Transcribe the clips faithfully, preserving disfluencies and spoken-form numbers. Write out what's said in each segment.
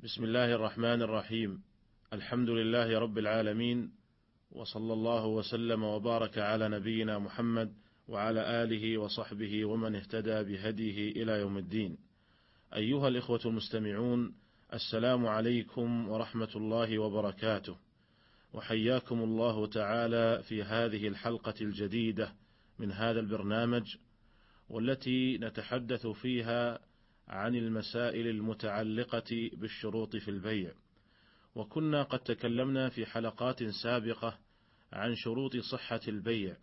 بسم الله الرحمن الرحيم. الحمد لله رب العالمين، وصلى الله وسلم وبارك على نبينا محمد وعلى آله وصحبه ومن اهتدى بهديه إلى يوم الدين. أيها الإخوة المستمعون، السلام عليكم ورحمة الله وبركاته، وحياكم الله تعالى في هذه الحلقة الجديدة من هذا البرنامج، والتي نتحدث فيها عن المسائل المتعلقة بالشروط في البيع. وكنا قد تكلمنا في حلقات سابقة عن شروط صحة البيع،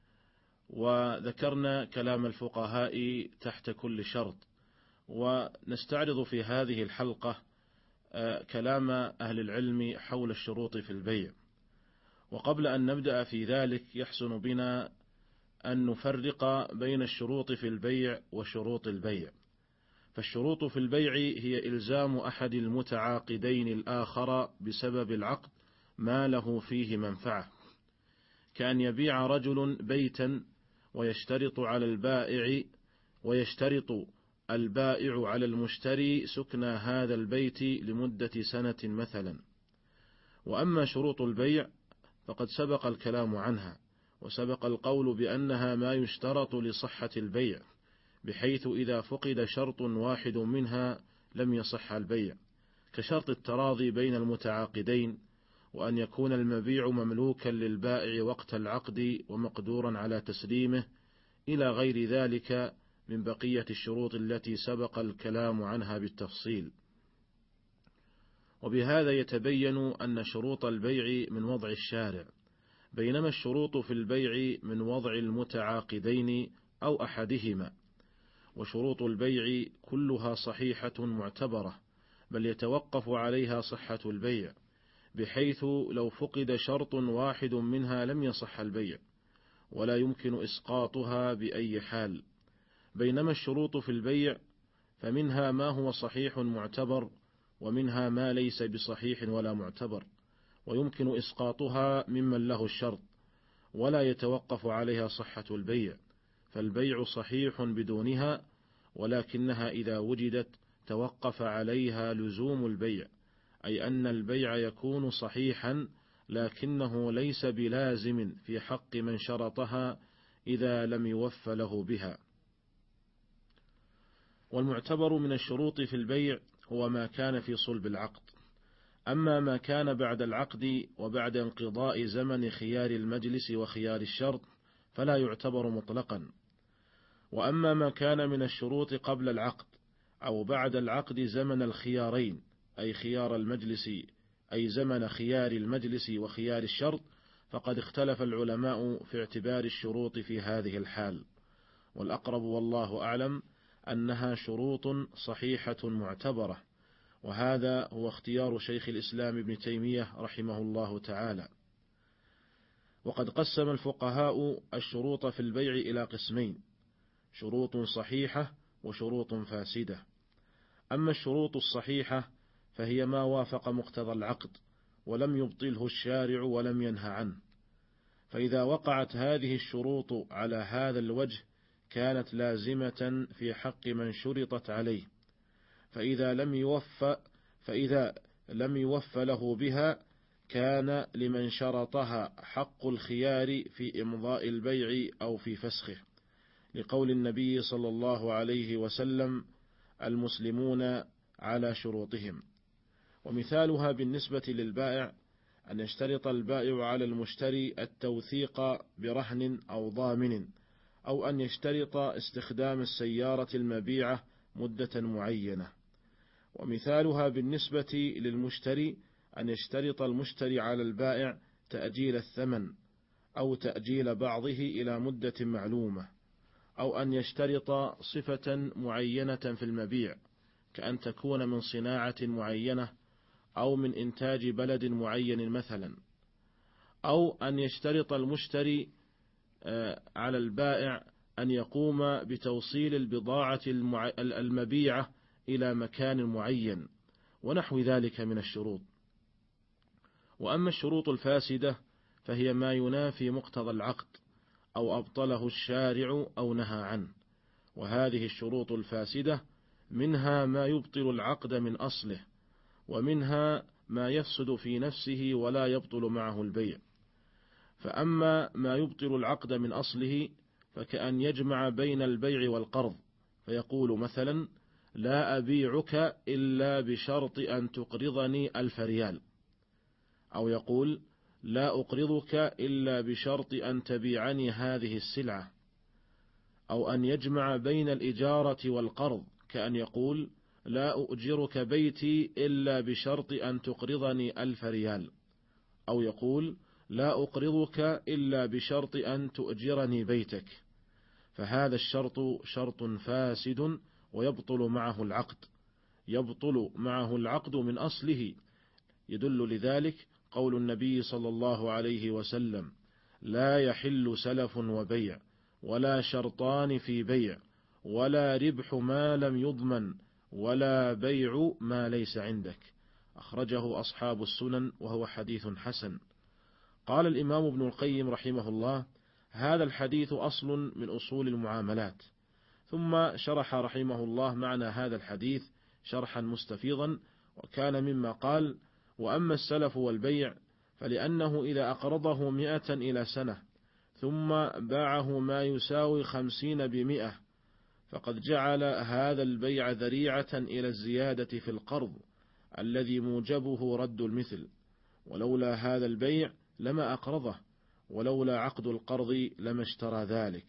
وذكرنا كلام الفقهاء تحت كل شرط، ونستعرض في هذه الحلقة كلام أهل العلم حول الشروط في البيع. وقبل أن نبدأ في ذلك يحسن بنا أن نفرق بين الشروط في البيع وشروط البيع. فالشروط في البيع هي إلزام أحد المتعاقدين الآخر بسبب العقد ما له فيه منفعة، كأن يبيع رجل بيتا ويشترط على البائع ويشترط البائع على المشتري سكن هذا البيت لمدة سنة مثلا. وأما شروط البيع فقد سبق الكلام عنها، وسبق القول بأنها ما يشترط لصحة البيع، بحيث إذا فقد شرط واحد منها لم يصح البيع، كشرط التراضي بين المتعاقدين، وأن يكون المبيع مملوكا للبائع وقت العقد ومقدورا على تسليمه، إلى غير ذلك من بقية الشروط التي سبق الكلام عنها بالتفصيل. وبهذا يتبين أن شروط البيع من وضع الشارع، بينما الشروط في البيع من وضع المتعاقدين أو أحدهما. وشروط البيع كلها صحيحة معتبرة، بل يتوقف عليها صحة البيع، بحيث لو فقد شرط واحد منها لم يصح البيع، ولا يمكن إسقاطها بأي حال. بينما الشروط في البيع فمنها ما هو صحيح معتبر، ومنها ما ليس بصحيح ولا معتبر، ويمكن إسقاطها ممن له الشرط، ولا يتوقف عليها صحة البيع. فالبيع صحيح بدونها، ولكنها إذا وجدت توقف عليها لزوم البيع، أي أن البيع يكون صحيحا لكنه ليس بلازم في حق من شرطها إذا لم يوف له بها. والمعتبر من الشروط في البيع هو ما كان في صلب العقد. أما ما كان بعد العقد وبعد انقضاء زمن خيار المجلس وخيار الشرط فلا يعتبر مطلقا. وأما ما كان من الشروط قبل العقد أو بعد العقد زمن الخيارين، أي خيار المجلس أي زمن خيار المجلس وخيار الشرط، فقد اختلف العلماء في اعتبار الشروط في هذه الحال. والأقرب والله أعلم أنها شروط صحيحة معتبرة، وهذا هو اختيار شيخ الإسلام ابن تيمية رحمه الله تعالى. وقد قسم الفقهاء الشروط في البيع إلى قسمين: شروط صحيحة وشروط فاسدة. أما الشروط الصحيحة فهي ما وافق مقتضى العقد ولم يبطله الشارع ولم ينه عنه، فإذا وقعت هذه الشروط على هذا الوجه كانت لازمة في حق من شرطت عليه، فإذا لم يوفى فإذا لم يوفى له بها كان لمن شرطها حق الخيار في إمضاء البيع أو في فسخه، لقول النبي صلى الله عليه وسلم: المسلمون على شروطهم. ومثالها بالنسبة للبائع أن يشترط البائع على المشتري التوثيق برهن أو ضامن، أو أن يشترط استخدام السيارة المبيعة مدة معينة. ومثالها بالنسبة للمشتري أن يشترط المشتري على البائع تأجيل الثمن أو تأجيل بعضه إلى مدة معلومة، أو أن يشترط صفة معينة في المبيع، كأن تكون من صناعة معينة أو من إنتاج بلد معين مثلا، أو أن يشترط المشتري على البائع أن يقوم بتوصيل البضاعة المبيعة إلى مكان معين، ونحو ذلك من الشروط. وأما الشروط الفاسدة فهي ما ينافي مقتضى العقد أو أبطله الشارع أو نهى عنه. وهذه الشروط الفاسدة منها ما يبطل العقد من أصله، ومنها ما يفسد في نفسه ولا يبطل معه البيع. فأما ما يبطل العقد من أصله فكأن يجمع بين البيع والقرض، فيقول مثلا: لا أبيعك إلا بشرط أن تقرضني ألف ريال، أو يقول: لا أقرضك إلا بشرط أن تبيعني هذه السلعة، أو أن يجمع بين الإجارة والقرض، كأن يقول: لا أؤجرك بيتي إلا بشرط أن تقرضني ألف ريال، أو يقول: لا أقرضك إلا بشرط أن تؤجرني بيتك، فهذا الشرط شرط فاسد ويبطل معه العقد، يبطل معه العقد من أصله. يدل لذلك قول النبي صلى الله عليه وسلم: لا يحل سلف وبيع، ولا شرطان في بيع، ولا ربح ما لم يضمن، ولا بيع ما ليس عندك. أخرجه أصحاب السنن وهو حديث حسن. قال الإمام ابن القيم رحمه الله: هذا الحديث أصل من أصول المعاملات. ثم شرح رحمه الله معنى هذا الحديث شرحا مستفيضا، وكان مما قال: وأما السلف والبيع فلأنه إذا أقرضه مئة إلى سنة ثم باعه ما يساوي خمسين بمئة فقد جعل هذا البيع ذريعة إلى الزيادة في القرض الذي موجبه رد المثل، ولولا هذا البيع لما أقرضه، ولولا عقد القرض لما اشترى ذلك.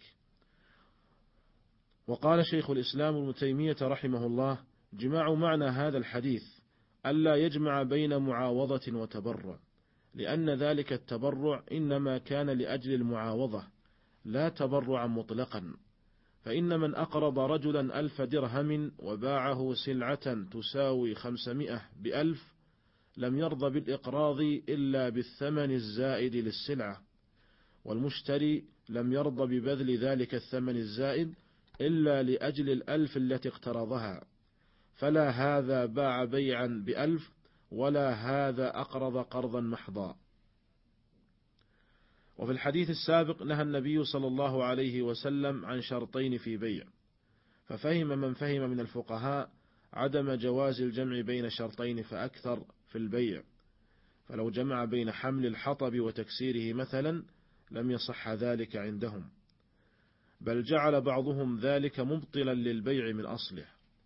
وقال شيخ الإسلام ابن تيمية رحمه الله: جماع معنى هذا الحديث ألا يجمع بين معاوضة وتبرع، لأن ذلك التبرع إنما كان لأجل المعاوضة لا تبرعا مطلقا. فإن من أقرض رجلا ألف درهم وباعه سلعة تساوي خمسمائة بألف لم يرضى بالإقراض إلا بالثمن الزائد للسلعة، والمشتري لم يرضى ببذل ذلك الثمن الزائد إلا لأجل الألف التي اقترضها، فلا هذا باع بيعا بألف ولا هذا أقرض قرضا محضا. وفي الحديث السابق نهى النبي صلى الله عليه وسلم عن شرطين في بيع، ففهم من فهم من الفقهاء عدم جواز الجمع بين شرطين فأكثر في البيع، فلو جمع بين حمل الحطب وتكسيره مثلا لم يصح ذلك عندهم، بل جعل بعضهم ذلك مبطلا للبيع من أصله.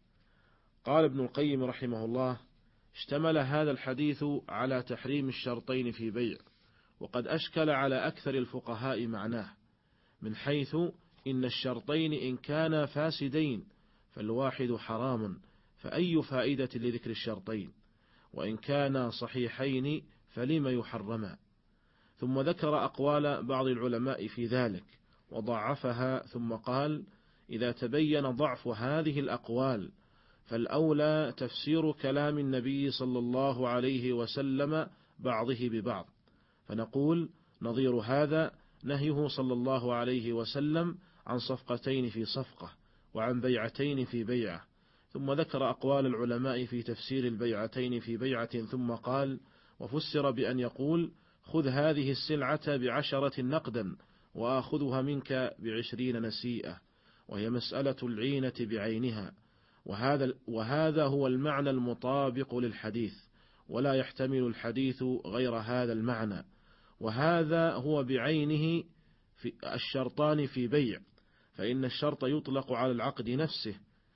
قال ابن القيم رحمه الله: اشتمل هذا الحديث على تحريم الشرطين في بيع، وقد أشكل على أكثر الفقهاء معناه، من حيث إن الشرطين إن كانا فاسدين فالواحد حرام، فأي فائدة لذكر الشرطين، وإن كانا صحيحين فلما يحرما. ثم ذكر أقوال بعض العلماء في ذلك وضعفها، ثم قال: إذا تبين ضعف هذه الأقوال فالأولى تفسير كلام النبي صلى الله عليه وسلم بعضه ببعض، فنقول: نظير هذا نهيه صلى الله عليه وسلم عن صفقتين في صفقة وعن بيعتين في بيعة. ثم ذكر أقوال العلماء في تفسير البيعتين في بيعة، ثم قال: وفسر بأن يقول: خذ هذه السلعة بعشرة نقدا وآخذها منك بعشرين نسيئة، وهي مسألة العينة بعينها، وهذا, وهذا هو المعنى المطابق للحديث، ولا يحتمل الحديث غير هذا المعنى. وهذا هو بعينه في الشرطان في بيع، فإن الشرط يطلق على العقد نفسه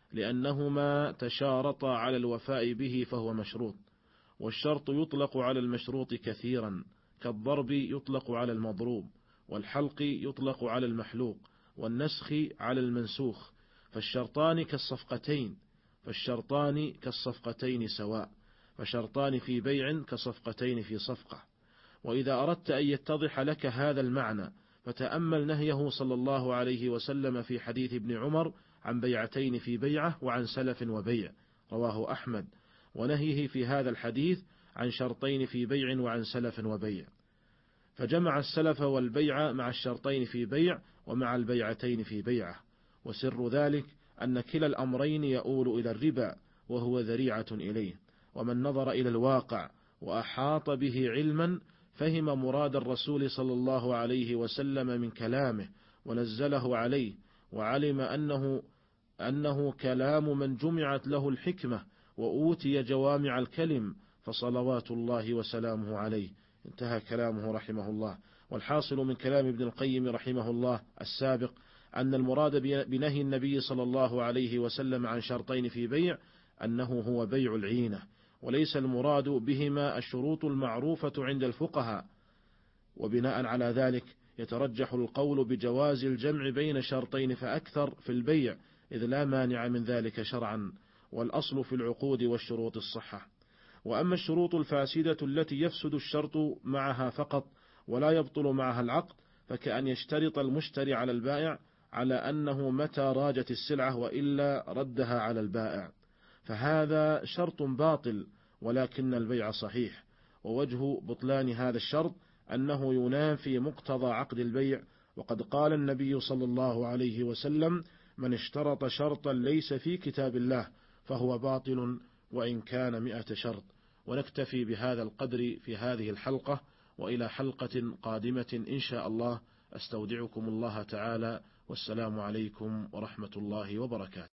لأنهما تشارطا على الوفاء به فهو مشروط، والشرط يطلق على المشروط كثيرا، كالضرب يطلق على المضروب، والحلق يطلق على المحلوق، والنسخ على المنسوخ، فالشرطان كالصفقتين فالشرطان كالصفقتين سواء، فشرطان في بيع كصفقتين في صفقة. وإذا أردت أن يتضح لك هذا المعنى فتأمل نهيه صلى الله عليه وسلم في حديث ابن عمر عن بيعتين في بيعة وعن سلف وبيع، رواه أحمد، ونهيه في هذا الحديث عن شرطين في بيع وعن سلف وبيع، فجمع السلف والبيع مع الشرطين في بيع ومع البيعتين في بيعة. وسر ذلك أن كلا الأمرين يؤول إلى الربا وهو ذريعة إليه، ومن نظر إلى الواقع وأحاط به علما فهم مراد الرسول صلى الله عليه وسلم من كلامه ونزله عليه، وعلم أنه, أنه كلام من جمعت له الحكمة وأوتي جوامع الكلم، فصلوات الله وسلامه عليه. انتهى كلامه رحمه الله. والحاصل من كلام ابن القيم رحمه الله السابق أن المراد بنهي النبي صلى الله عليه وسلم عن شرطين في بيع أنه هو بيع العينة، وليس المراد بهما الشروط المعروفة عند الفقهاء. وبناء على ذلك يترجح القول بجواز الجمع بين شرطين فأكثر في البيع، إذ لا مانع من ذلك شرعا، والأصل في العقود والشروط الصحة. وأما الشروط الفاسدة التي يفسد الشرط معها فقط ولا يبطل معها العقد، فكأن يشترط المشتري على البائع على أنه متى راجت السلعة وإلا ردها على البائع، فهذا شرط باطل، ولكن البيع صحيح. ووجه بطلان هذا الشرط أنه ينافي مقتضى عقد البيع، وقد قال النبي صلى الله عليه وسلم: من اشترط شرطا ليس في كتاب الله فهو باطل وإن كان مئة شرط. ونكتفي بهذا القدر في هذه الحلقة، وإلى حلقة قادمة إن شاء الله. أستودعكم الله تعالى، والسلام عليكم ورحمة الله وبركاته.